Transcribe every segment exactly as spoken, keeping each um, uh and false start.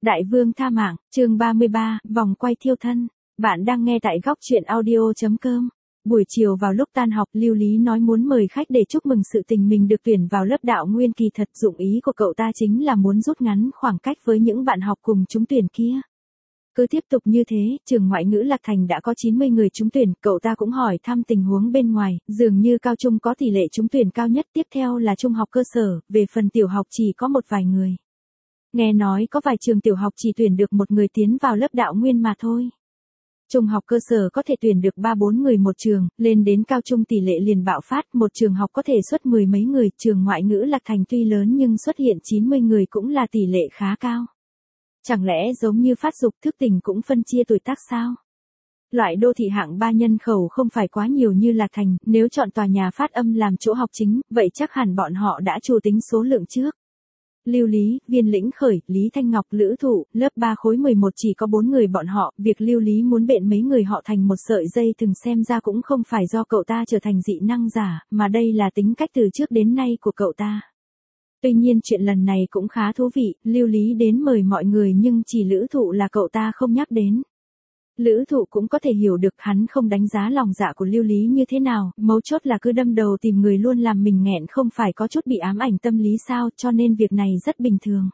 Đại vương tha mạng, chương ba mươi ba, vòng quay thiêu thân. Bạn đang nghe tại góc truyện audio chấm com. Buổi chiều vào lúc tan học, Lưu Lý nói muốn mời khách để chúc mừng sự tình mình được tuyển vào lớp đạo nguyên. Kỳ thật dụng ý của cậu ta chính là muốn rút ngắn khoảng cách với những bạn học cùng trúng tuyển kia. Cứ tiếp tục như thế, trường ngoại ngữ Lạc Thành đã có chín mươi người trúng tuyển, cậu ta cũng hỏi thăm tình huống bên ngoài, dường như cao trung có tỷ lệ trúng tuyển cao nhất, tiếp theo là trung học cơ sở, về phần tiểu học chỉ có một vài người. Nghe nói có vài trường tiểu học chỉ tuyển được một người tiến vào lớp đạo nguyên mà thôi. Trung học cơ sở có thể tuyển được ba bốn người một trường, lên đến cao trung tỷ lệ liền bạo phát, một trường học có thể xuất mười mấy người, trường ngoại ngữ Lạc Thành tuy lớn nhưng xuất hiện chín mươi người cũng là tỷ lệ khá cao. Chẳng lẽ giống như phát dục thức tỉnh cũng phân chia tuổi tác sao? Loại đô thị hạng ba nhân khẩu không phải quá nhiều như Lạc Thành, nếu chọn tòa nhà phát âm làm chỗ học chính, vậy chắc hẳn bọn họ đã chủ tính số lượng trước. Lưu Lý, Viên Lĩnh Khởi, Lý Thanh Ngọc, Lữ Thụ, lớp ba khối mười một chỉ có bốn người bọn họ, việc Lưu Lý muốn bện mấy người họ thành một sợi dây thừng xem ra cũng không phải do cậu ta trở thành dị năng giả, mà đây là tính cách từ trước đến nay của cậu ta. Tuy nhiên chuyện lần này cũng khá thú vị, Lưu Lý đến mời mọi người nhưng chỉ Lữ Thụ là cậu ta không nhắc đến. Lữ Thụ cũng có thể hiểu được hắn không đánh giá lòng dạ của Lưu Lý như thế nào, mấu chốt là cứ đâm đầu tìm người luôn làm mình nghẹn, không phải có chút bị ám ảnh tâm lý sao, cho nên việc này rất bình thường.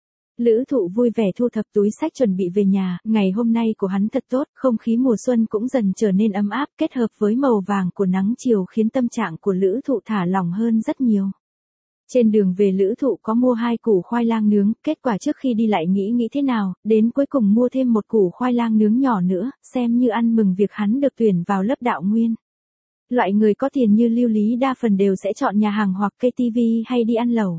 Lữ Thụ vui vẻ thu thập túi sách chuẩn bị về nhà, ngày hôm nay của hắn thật tốt, không khí mùa xuân cũng dần trở nên ấm áp, kết hợp với màu vàng của nắng chiều khiến tâm trạng của Lữ Thụ thả lỏng hơn rất nhiều. Trên đường về Lữ Thụ có mua hai củ khoai lang nướng, kết quả trước khi đi lại nghĩ nghĩ thế nào, đến cuối cùng mua thêm một củ khoai lang nướng nhỏ nữa, xem như ăn mừng việc hắn được tuyển vào lớp đạo nguyên. Loại người có tiền như Lưu Lý đa phần đều sẽ chọn nhà hàng hoặc ca tê vê hay đi ăn lẩu.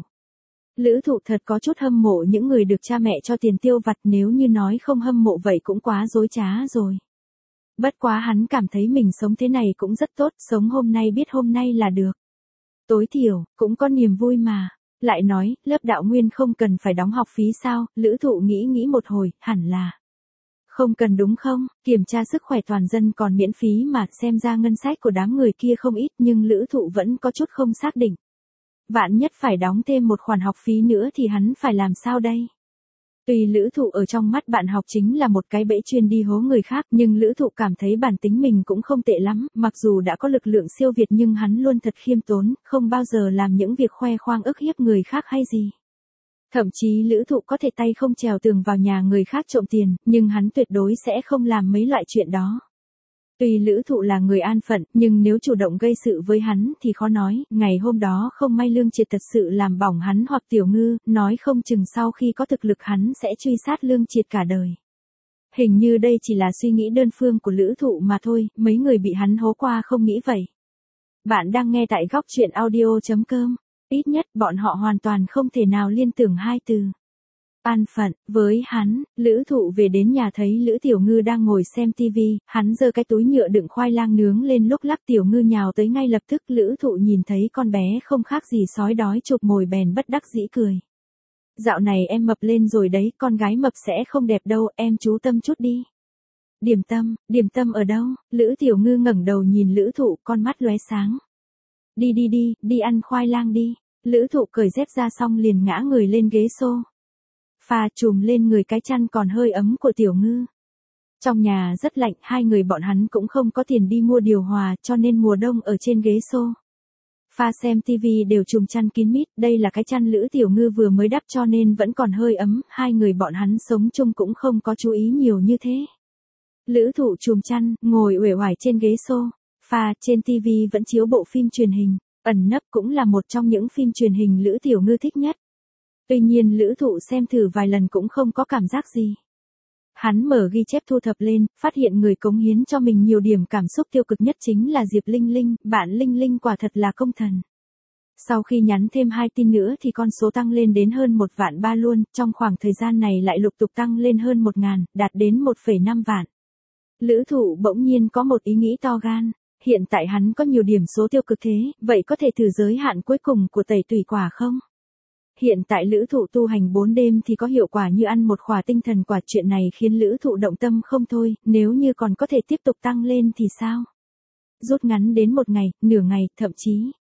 Lữ Thụ thật có chút hâm mộ những người được cha mẹ cho tiền tiêu vặt, nếu như nói không hâm mộ vậy cũng quá dối trá rồi. Bất quá hắn cảm thấy mình sống thế này cũng rất tốt, sống hôm nay biết hôm nay là được. Tối thiểu, cũng có niềm vui mà. Lại nói, lớp đạo nguyên không cần phải đóng học phí sao, Lữ Thụ nghĩ nghĩ một hồi, hẳn là không cần đúng không, kiểm tra sức khỏe toàn dân còn miễn phí mà, xem ra ngân sách của đám người kia không ít nhưng Lữ Thụ vẫn có chút không xác định. Vạn nhất phải đóng thêm một khoản học phí nữa thì hắn phải làm sao đây? Tuy Lữ Thụ ở trong mắt bạn học chính là một cái bẫy chuyên đi hố người khác, nhưng Lữ Thụ cảm thấy bản tính mình cũng không tệ lắm, mặc dù đã có lực lượng siêu việt nhưng hắn luôn thật khiêm tốn, không bao giờ làm những việc khoe khoang ức hiếp người khác hay gì. Thậm chí Lữ Thụ có thể tay không trèo tường vào nhà người khác trộm tiền, nhưng hắn tuyệt đối sẽ không làm mấy loại chuyện đó. Tuy Lữ Thụ là người an phận, nhưng nếu chủ động gây sự với hắn thì khó nói, ngày hôm đó không may Lương Triệt thật sự làm bỏng hắn hoặc Tiểu Ngư, nói không chừng sau khi có thực lực hắn sẽ truy sát Lương Triệt cả đời. Hình như đây chỉ là suy nghĩ đơn phương của Lữ Thụ mà thôi, mấy người bị hắn hố qua không nghĩ vậy. Bạn đang nghe tại góc truyện audio chấm com, ít nhất bọn họ hoàn toàn không thể nào liên tưởng hai từ an phận. Với hắn, Lữ Thụ về đến nhà thấy Lữ Tiểu Ngư đang ngồi xem tivi, hắn giơ cái túi nhựa đựng khoai lang nướng lên, lúc lắc Tiểu Ngư nhào tới ngay lập tức. Lữ Thụ nhìn thấy con bé không khác gì sói đói chụp mồi bèn bất đắc dĩ cười. Dạo này em mập lên rồi đấy, con gái mập sẽ không đẹp đâu, em chú tâm chút đi. Điểm tâm, điểm tâm ở đâu? Lữ Tiểu Ngư ngẩng đầu nhìn Lữ Thụ, con mắt lóe sáng. Đi đi đi, đi ăn khoai lang đi. Lữ Thụ cởi dép ra xong liền ngã người lên ghế xô pha trùm lên người cái chăn còn hơi ấm của Tiểu Ngư. Trong nhà rất lạnh, hai người bọn hắn cũng không có tiền đi mua điều hòa, cho nên mùa đông ở trên ghế xô pha xem tivi đều trùm chăn kín mít, đây là cái chăn Lữ Tiểu Ngư vừa mới đắp cho nên vẫn còn hơi ấm, hai người bọn hắn sống chung cũng không có chú ý nhiều như thế. Lữ Thụ trùm chăn, ngồi uể oải trên ghế xô pha, trên tivi vẫn chiếu bộ phim truyền hình, Ẩn Nấp cũng là một trong những phim truyền hình Lữ Tiểu Ngư thích nhất. Tuy nhiên Lữ Thụ xem thử vài lần cũng không có cảm giác gì. Hắn mở ghi chép thu thập lên, phát hiện người cống hiến cho mình nhiều điểm cảm xúc tiêu cực nhất chính là Diệp Linh Linh, bạn Linh Linh quả thật là công thần. Sau khi nhắn thêm hai tin nữa thì con số tăng lên đến hơn một vạn ba luôn, trong khoảng thời gian này lại lục tục tăng lên hơn một ngàn, đạt đến một phẩy năm vạn. Lữ Thụ bỗng nhiên có một ý nghĩ to gan, hiện tại hắn có nhiều điểm số tiêu cực thế, vậy có thể thử giới hạn cuối cùng của tẩy tùy quả không? Hiện tại Lữ Thụ tu hành bốn đêm thì có hiệu quả như ăn một khỏa tinh thần quả, chuyện này khiến Lữ Thụ động tâm không thôi, nếu như còn có thể tiếp tục tăng lên thì sao? Rút ngắn đến một ngày, nửa ngày, thậm chí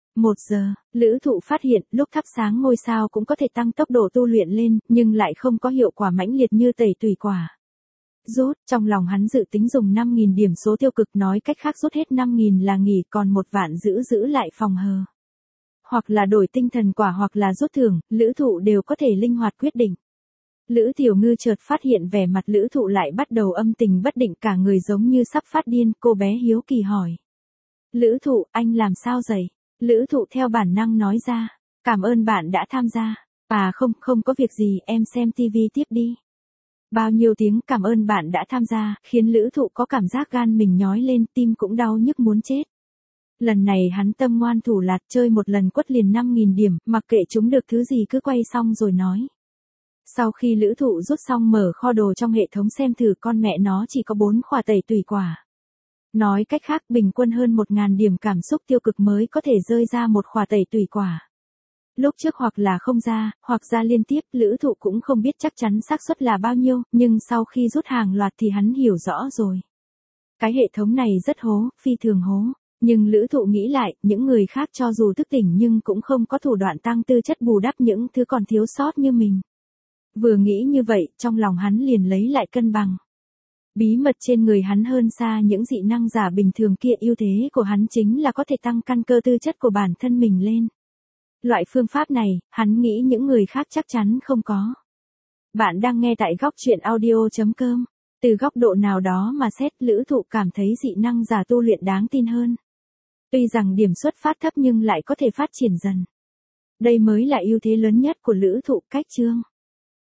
Một giờ, Lữ Thụ phát hiện lúc thắp sáng ngôi sao cũng có thể tăng tốc độ tu luyện lên, nhưng lại không có hiệu quả mãnh liệt như tẩy tùy quả. Rút, trong lòng hắn dự tính dùng năm nghìn điểm số tiêu cực, nói cách khác rút hết năm nghìn là nghỉ, còn một vạn giữ giữ lại phòng hờ. Hoặc là đổi tinh thần quả hoặc là rút thưởng, Lữ Thụ đều có thể linh hoạt quyết định. Lữ Tiểu Ngư chợt phát hiện vẻ mặt Lữ Thụ lại bắt đầu âm tình bất định, cả người giống như sắp phát điên, cô bé hiếu kỳ hỏi. Lữ Thụ, anh làm sao vậy? Lữ Thụ theo bản năng nói ra, cảm ơn bạn đã tham gia. À không, không có việc gì, em xem tivi tiếp đi. Bao nhiêu tiếng cảm ơn bạn đã tham gia, khiến Lữ Thụ có cảm giác gan mình nhói lên, tim cũng đau nhức muốn chết. Lần này hắn tâm ngoan thủ lạt, chơi một lần quất liền năm nghìn điểm, mặc kệ chúng được thứ gì cứ quay xong rồi nói. Sau khi Lữ Thụ rút xong mở kho đồ trong hệ thống xem thử, con mẹ nó chỉ có bốn khỏa tẩy tùy quả. Nói cách khác, bình quân hơn một nghìn điểm cảm xúc tiêu cực mới có thể rơi ra một khỏa tẩy tùy quả. Lúc trước hoặc là không ra, hoặc ra liên tiếp, Lữ Thụ cũng không biết chắc chắn xác suất là bao nhiêu, nhưng sau khi rút hàng loạt thì hắn hiểu rõ rồi. Cái hệ thống này rất hố, phi thường hố. Nhưng Lữ Thụ nghĩ lại, những người khác cho dù thức tỉnh nhưng cũng không có thủ đoạn tăng tư chất bù đắp những thứ còn thiếu sót như mình. Vừa nghĩ như vậy, trong lòng hắn liền lấy lại cân bằng. Bí mật trên người hắn hơn xa những dị năng giả bình thường kia, ưu thế của hắn chính là có thể tăng căn cơ tư chất của bản thân mình lên. Loại phương pháp này, hắn nghĩ những người khác chắc chắn không có. Bạn đang nghe tại góc truyện audio chấm com. Từ góc độ nào đó mà xét, Lữ Thụ cảm thấy dị năng giả tu luyện đáng tin hơn. Tuy rằng điểm xuất phát thấp nhưng lại có thể phát triển dần. Đây mới là ưu thế lớn nhất của Lữ Thụ. Cách chương